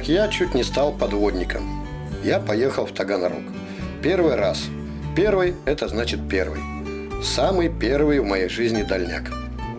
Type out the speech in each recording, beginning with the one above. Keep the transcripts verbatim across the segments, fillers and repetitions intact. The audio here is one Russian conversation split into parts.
я чуть не стал подводником. Я поехал в Таганрог. Первый раз. Первый – это значит первый. Самый первый в моей жизни дальняк.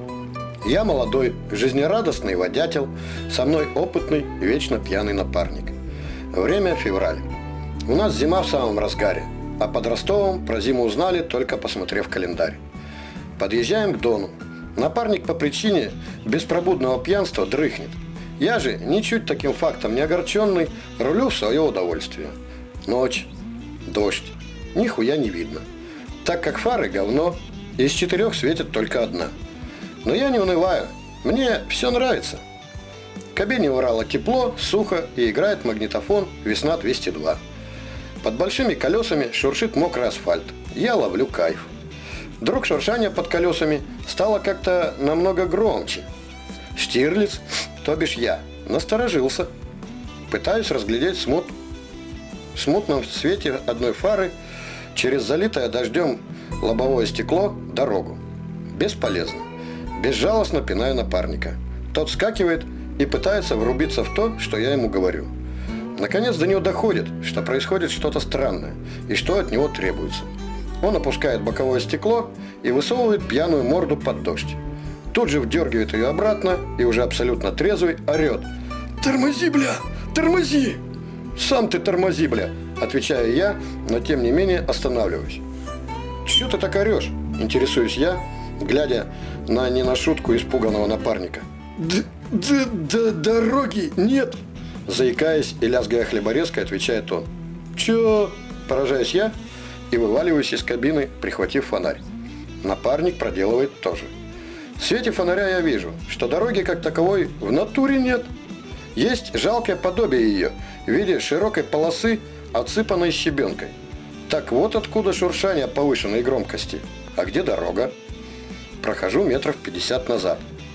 Я молодой, жизнерадостный водятел, со мной опытный, вечно пьяный напарник. Время февраль. У нас зима в самом разгаре, а под Ростовом про зиму узнали, только посмотрев календарь. Подъезжаем к Дону. Напарник по причине беспробудного пьянства дрыхнет. Я же, ничуть таким фактом не огорченный, рулю в свое удовольствие. Ночь, дождь, нихуя не видно. Так как фары говно, из четырех светит только одна. Но я не унываю, мне все нравится. В кабине Урала тепло, сухо и играет магнитофон «Весна двести два». Под большими колесами шуршит мокрый асфальт. Я ловлю кайф. Вдруг шуршание под колесами стало как-то намного громче. Штирлиц, то бишь я, насторожился. Пытаюсь разглядеть смут... в смутном свете одной фары через залитое дождем лобовое стекло дорогу. Бесполезно. Безжалостно пинаю напарника. Тот вскакивает и пытается врубиться в то, что я ему говорю. Наконец до него доходит, что происходит что-то странное и что от него требуется. Он опускает боковое стекло и высовывает пьяную морду под дождь. Тут же вдергивает ее обратно и уже абсолютно трезвый орет: «Тормози, бля! Тормози!» «Сам ты тормози, бля!» – отвечаю я, но тем не менее останавливаюсь. «Чё ты так орешь?» – интересуюсь я, глядя на не на шутку испуганного напарника. «Д д д дороги нет!» – заикаясь и лязгая хлеборезкой, отвечает он. «Чё?» – поражаюсь я и вываливаюсь из кабины, прихватив фонарь. Напарник проделывает то же. В свете фонаря я вижу, что дороги как таковой в натуре нет. Есть жалкое подобие ее в виде широкой полосы, отсыпанной щебенкой. Так вот откуда шуршание повышенной громкости. А где дорога? Прохожу метров пятьдесят назад.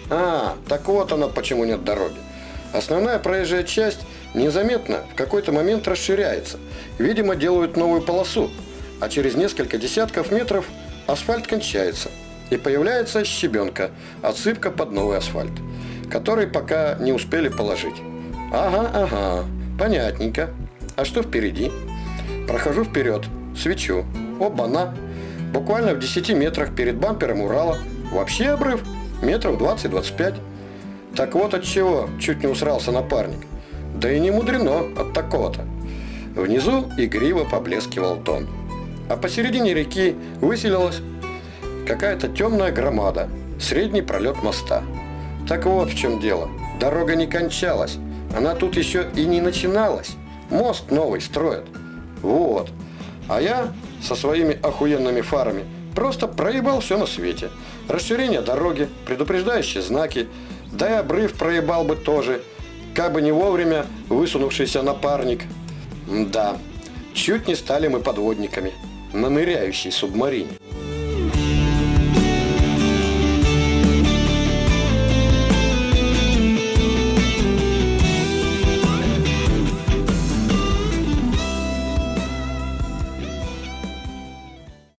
А, так вот она почему нет дороги. Основная проезжая часть незаметно в какой-то момент расширяется. Видимо, делают новую полосу. А через несколько десятков метров асфальт кончается. И появляется щебенка, отсыпка под новый асфальт, который пока не успели положить. Ага, ага, понятненько. А что впереди? Прохожу вперед, свечу. Оба-на! Буквально в десяти метрах перед бампером Урала. Вообще обрыв метров двадцать-двадцать пять. Так вот от чего чуть не усрался напарник. Да и не мудрено от такого-то. Внизу игриво поблескивал Дон. А посередине реки выселилась какая-то темная громада, средний пролет моста. Так вот в чем дело. Дорога не кончалась. Она тут еще и не начиналась. Мост новый строят. Вот. А я со своими охуенными фарами просто проебал все на свете. Расширение дороги, предупреждающие знаки. Да и обрыв проебал бы тоже, как бы не вовремя высунувшийся напарник. Да, чуть не стали мы подводниками на ныряющей субмарине.